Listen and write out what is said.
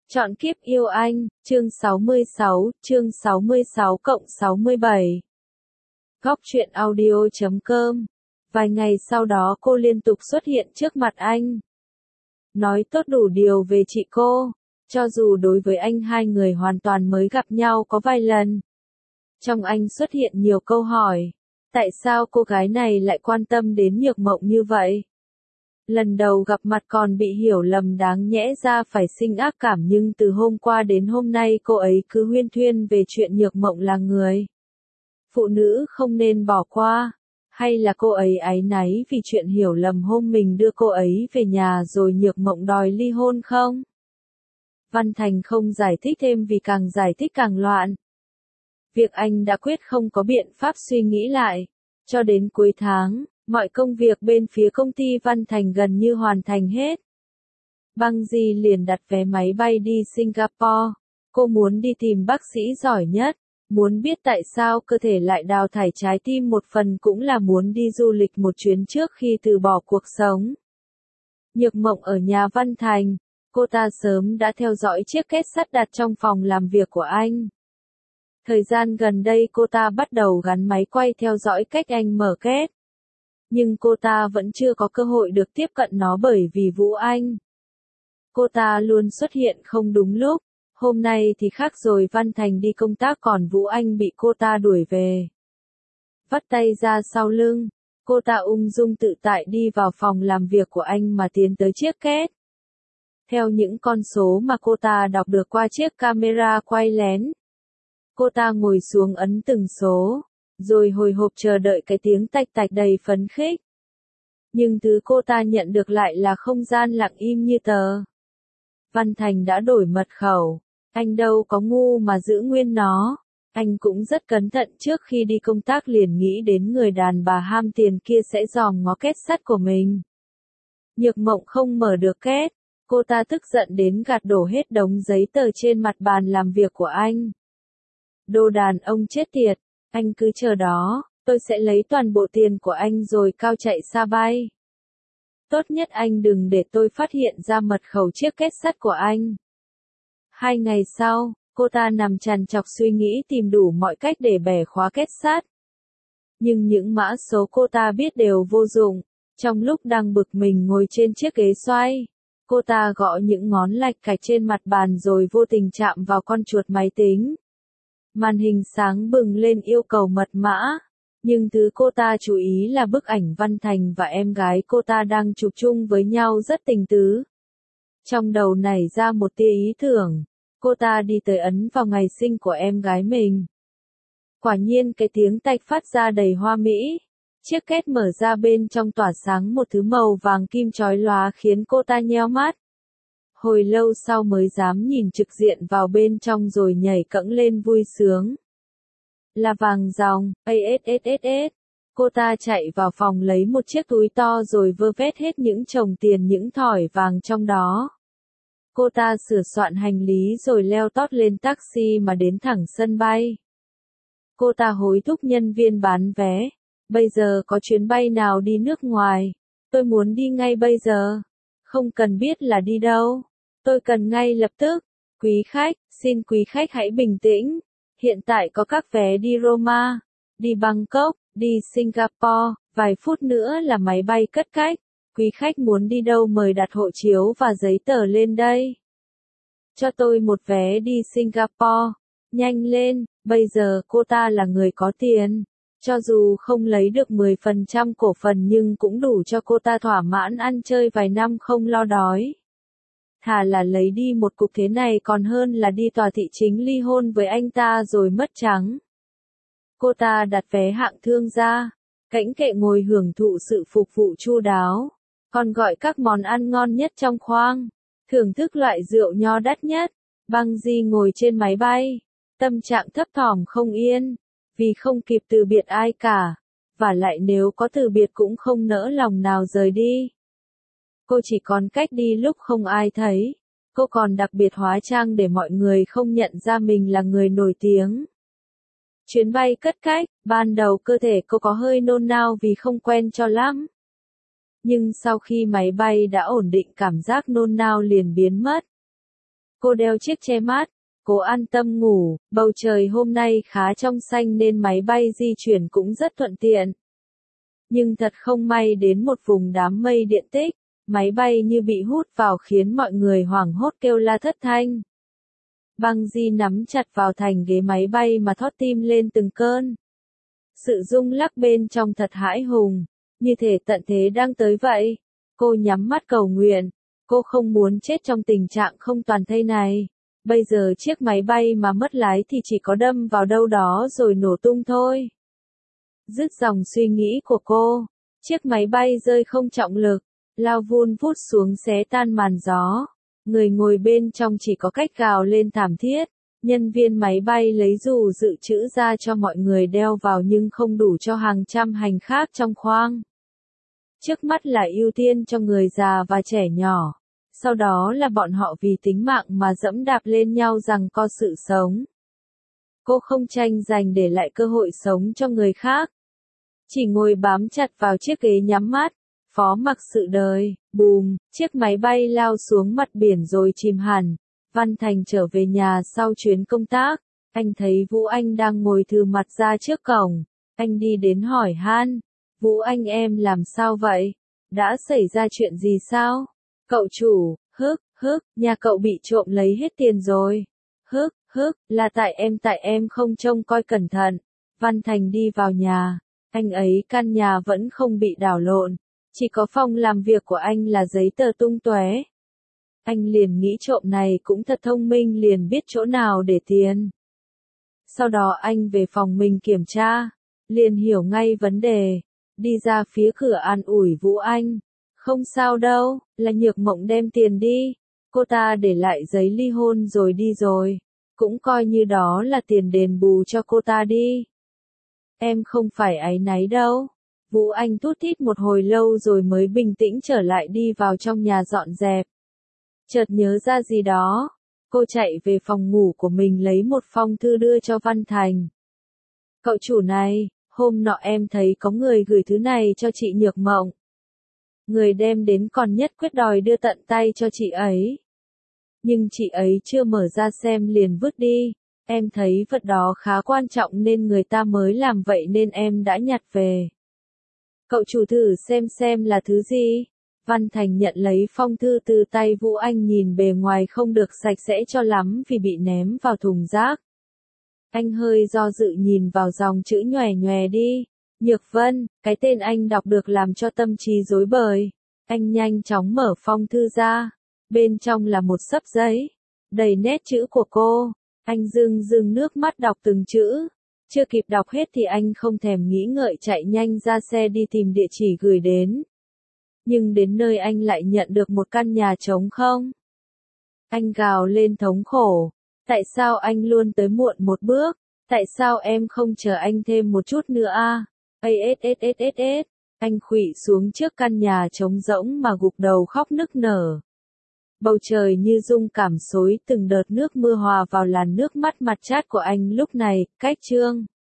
Chọn kiếp yêu anh, chương 66 cộng 67. Góc truyện audio.com. Vài ngày sau đó cô liên tục xuất hiện trước mặt anh. Nói tốt đủ điều về chị cô, cho dù đối với anh hai người hoàn toàn mới gặp nhau có vài lần. Trong anh xuất hiện nhiều câu hỏi. Tại sao cô gái này lại quan tâm đến Nhược Mộng như vậy? Lần đầu gặp mặt còn bị hiểu lầm đáng nhẽ ra phải sinh ác cảm, nhưng từ hôm qua đến hôm nay cô ấy cứ huyên thuyên về chuyện Nhược Mộng là người phụ nữ không nên bỏ qua. Hay là cô ấy áy náy vì chuyện hiểu lầm hôm mình đưa cô ấy về nhà rồi Nhược Mộng đòi ly hôn không? Văn Thành không giải thích thêm vì càng giải thích càng loạn. Việc anh đã quyết không có biện pháp suy nghĩ lại. Cho đến cuối tháng, mọi công việc bên phía công ty Văn Thành gần như hoàn thành hết. Băng Di liền đặt vé máy bay đi Singapore. Cô muốn đi tìm bác sĩ giỏi nhất. Muốn biết tại sao cơ thể lại đào thải trái tim, một phần cũng là muốn đi du lịch một chuyến trước khi từ bỏ cuộc sống. Nhược Mộng ở nhà Văn Thành. Cô ta sớm đã theo dõi chiếc két sắt đặt trong phòng làm việc của anh. Thời gian gần đây cô ta bắt đầu gắn máy quay theo dõi cách anh mở két. Nhưng cô ta vẫn chưa có cơ hội được tiếp cận nó bởi vì Vũ Anh. Cô ta luôn xuất hiện không đúng lúc. Hôm nay thì khác rồi, Văn Thành đi công tác còn Vũ Anh bị cô ta đuổi về. Vắt tay ra sau lưng, cô ta ung dung tự tại đi vào phòng làm việc của anh mà tiến tới chiếc két. Theo những con số mà cô ta đọc được qua chiếc camera quay lén, cô ta ngồi xuống ấn từng số, rồi hồi hộp chờ đợi cái tiếng tạch tạch đầy phấn khích. Nhưng thứ cô ta nhận được lại là không gian lặng im như tờ. Văn Thành đã đổi mật khẩu, anh đâu có ngu mà giữ nguyên nó. Anh cũng rất cẩn thận, trước khi đi công tác liền nghĩ đến người đàn bà ham tiền kia sẽ dòm ngó két sắt của mình. Nhược Mộng không mở được két, cô ta tức giận đến gạt đổ hết đống giấy tờ trên mặt bàn làm việc của anh. Đồ đàn ông chết tiệt, anh cứ chờ đó, tôi sẽ lấy toàn bộ tiền của anh rồi cao chạy xa bay. Tốt nhất anh đừng để tôi phát hiện ra mật khẩu chiếc két sắt của anh. 2 ngày sau, cô ta nằm trằn trọc suy nghĩ tìm đủ mọi cách để bẻ khóa két sắt. Nhưng những mã số cô ta biết đều vô dụng. Trong lúc đang bực mình ngồi trên chiếc ghế xoay, cô ta gõ những ngón lạch cạch trên mặt bàn rồi vô tình chạm vào con chuột máy tính. Màn hình sáng bừng lên yêu cầu mật mã. Nhưng thứ cô ta chú ý là bức ảnh Văn Thành và em gái cô ta đang chụp chung với nhau rất tình tứ. Trong đầu nảy ra một tia ý tưởng, cô ta đi tới ấn vào ngày sinh của em gái mình. Quả nhiên cái tiếng tạch phát ra đầy hoa mỹ. Chiếc két mở ra, bên trong tỏa sáng một thứ màu vàng kim chói lóa khiến cô ta nheo mắt. Hồi lâu sau mới dám nhìn trực diện vào bên trong rồi nhảy cẫng lên vui sướng. Là vàng ròng, ASSSS. Cô ta chạy vào phòng lấy một chiếc túi to rồi vơ vét hết những chồng tiền, những thỏi vàng trong đó. Cô ta sửa soạn hành lý rồi leo tót lên taxi mà đến thẳng sân bay. Cô ta hối thúc nhân viên bán vé. Bây giờ có chuyến bay nào đi nước ngoài? Tôi muốn đi ngay bây giờ. Không cần biết là đi đâu. Tôi cần ngay lập tức. Quý khách, xin quý khách hãy bình tĩnh. Hiện tại có các vé đi Roma, đi Bangkok, đi Singapore, vài phút nữa là máy bay cất cánh. Quý khách muốn đi đâu mời đặt hộ chiếu và giấy tờ lên đây. Cho tôi một vé đi Singapore. Nhanh lên, bây giờ cô ta là người có tiền. Cho dù không lấy được 10% cổ phần nhưng cũng đủ cho cô ta thỏa mãn ăn chơi vài năm không lo đói. Thà là lấy đi một cục thế này còn hơn là đi tòa thị chính ly hôn với anh ta rồi mất trắng. Cô ta đặt vé hạng thương gia, cãnh kệ ngồi hưởng thụ sự phục vụ chu đáo, còn gọi các món ăn ngon nhất trong khoang, thưởng thức loại rượu nho đắt nhất. Băng Di ngồi trên máy bay, tâm trạng thấp thỏm không yên, vì không kịp từ biệt ai cả, và lại nếu có từ biệt cũng không nỡ lòng nào rời đi. Cô chỉ còn cách đi lúc không ai thấy. Cô còn đặc biệt hóa trang để mọi người không nhận ra mình là người nổi tiếng. Chuyến bay cất cánh, ban đầu cơ thể cô có hơi nôn nao vì không quen cho lắm. Nhưng sau khi máy bay đã ổn định, cảm giác nôn nao liền biến mất. Cô đeo chiếc che mát, cố an tâm ngủ, bầu trời hôm nay khá trong xanh nên máy bay di chuyển cũng rất thuận tiện. Nhưng thật không may đến một vùng đám mây điện tích, máy bay như bị hút vào khiến mọi người hoảng hốt kêu la thất thanh. Băng Di nắm chặt vào thành ghế máy bay mà thót tim lên từng cơn. Sự rung lắc bên trong thật hãi hùng, như thể tận thế đang tới vậy. Cô nhắm mắt cầu nguyện, cô không muốn chết trong tình trạng không toàn thây này. Bây giờ chiếc máy bay mà mất lái thì chỉ có đâm vào đâu đó rồi nổ tung thôi. Dứt dòng suy nghĩ của cô, chiếc máy bay rơi không trọng lực, lao vun vút xuống xé tan màn gió. Người ngồi bên trong chỉ có cách gào lên thảm thiết. Nhân viên máy bay lấy dù dự trữ ra cho mọi người đeo vào nhưng không đủ cho hàng trăm hành khác trong khoang. Trước mắt là ưu tiên cho người già và trẻ nhỏ. Sau đó là bọn họ vì tính mạng mà dẫm đạp lên nhau giằng co sự sống. Cô không tranh giành để lại cơ hội sống cho người khác. Chỉ ngồi bám chặt vào chiếc ghế nhắm mắt, phó mặc sự đời. Bùm, chiếc máy bay lao xuống mặt biển rồi chìm hẳn. Văn Thành trở về nhà sau chuyến công tác. Anh thấy Vũ Anh đang ngồi thừ mặt ra trước cổng. Anh đi đến hỏi han. Vũ Anh em làm sao vậy? Đã xảy ra chuyện gì sao? Cậu chủ, nhà cậu bị trộm lấy hết tiền rồi. Là tại em không trông coi cẩn thận. Văn Thành đi vào nhà. Anh ấy căn nhà vẫn không bị đảo lộn. Chỉ có phòng làm việc của anh là giấy tờ tung tóe. Anh liền nghĩ trộm này cũng thật thông minh liền biết chỗ nào để tiền. Sau đó anh về phòng mình kiểm tra. Liền hiểu ngay vấn đề. Đi ra phía cửa an ủi Vũ Anh. Không sao đâu, là Nhược Mộng đem tiền đi. Cô ta để lại giấy ly hôn rồi đi rồi. Cũng coi như đó là tiền đền bù cho cô ta đi. Em không phải áy náy đâu. Vũ Anh thút thít một hồi lâu rồi mới bình tĩnh trở lại đi vào trong nhà dọn dẹp. Chợt nhớ ra gì đó. Cô chạy về phòng ngủ của mình lấy một phong thư đưa cho Văn Thành. Cậu chủ này, hôm nọ em thấy có người gửi thứ này cho chị Nhược Mộng. Người đem đến còn nhất quyết đòi đưa tận tay cho chị ấy. Nhưng chị ấy chưa mở ra xem liền vứt đi. Em thấy vật đó khá quan trọng nên người ta mới làm vậy nên em đã nhặt về. Cậu chủ thử xem là thứ gì. Văn Thành nhận lấy phong thư từ tay Vũ Anh nhìn bề ngoài không được sạch sẽ cho lắm vì bị ném vào thùng rác. Anh hơi do dự nhìn vào dòng chữ nhòe nhòe đi. Nhược Vân, cái tên anh đọc được làm cho tâm trí rối bời. Anh nhanh chóng mở phong thư ra. Bên trong là một xấp giấy. Đầy nét chữ của cô. Anh rưng nước mắt đọc từng chữ. Chưa kịp đọc hết thì anh không thèm nghĩ ngợi chạy nhanh ra xe đi tìm địa chỉ gửi đến. Nhưng đến nơi anh lại nhận được một căn nhà trống không. Anh gào lên thống khổ. Tại sao anh luôn tới muộn một bước? Tại sao em không chờ anh thêm một chút nữa a? Anh khuỵu xuống trước căn nhà trống rỗng mà gục đầu khóc nức nở. Bầu trời như rung cảm xối từng đợt nước mưa hòa vào làn nước mắt mặt chát của anh lúc này, cách chương.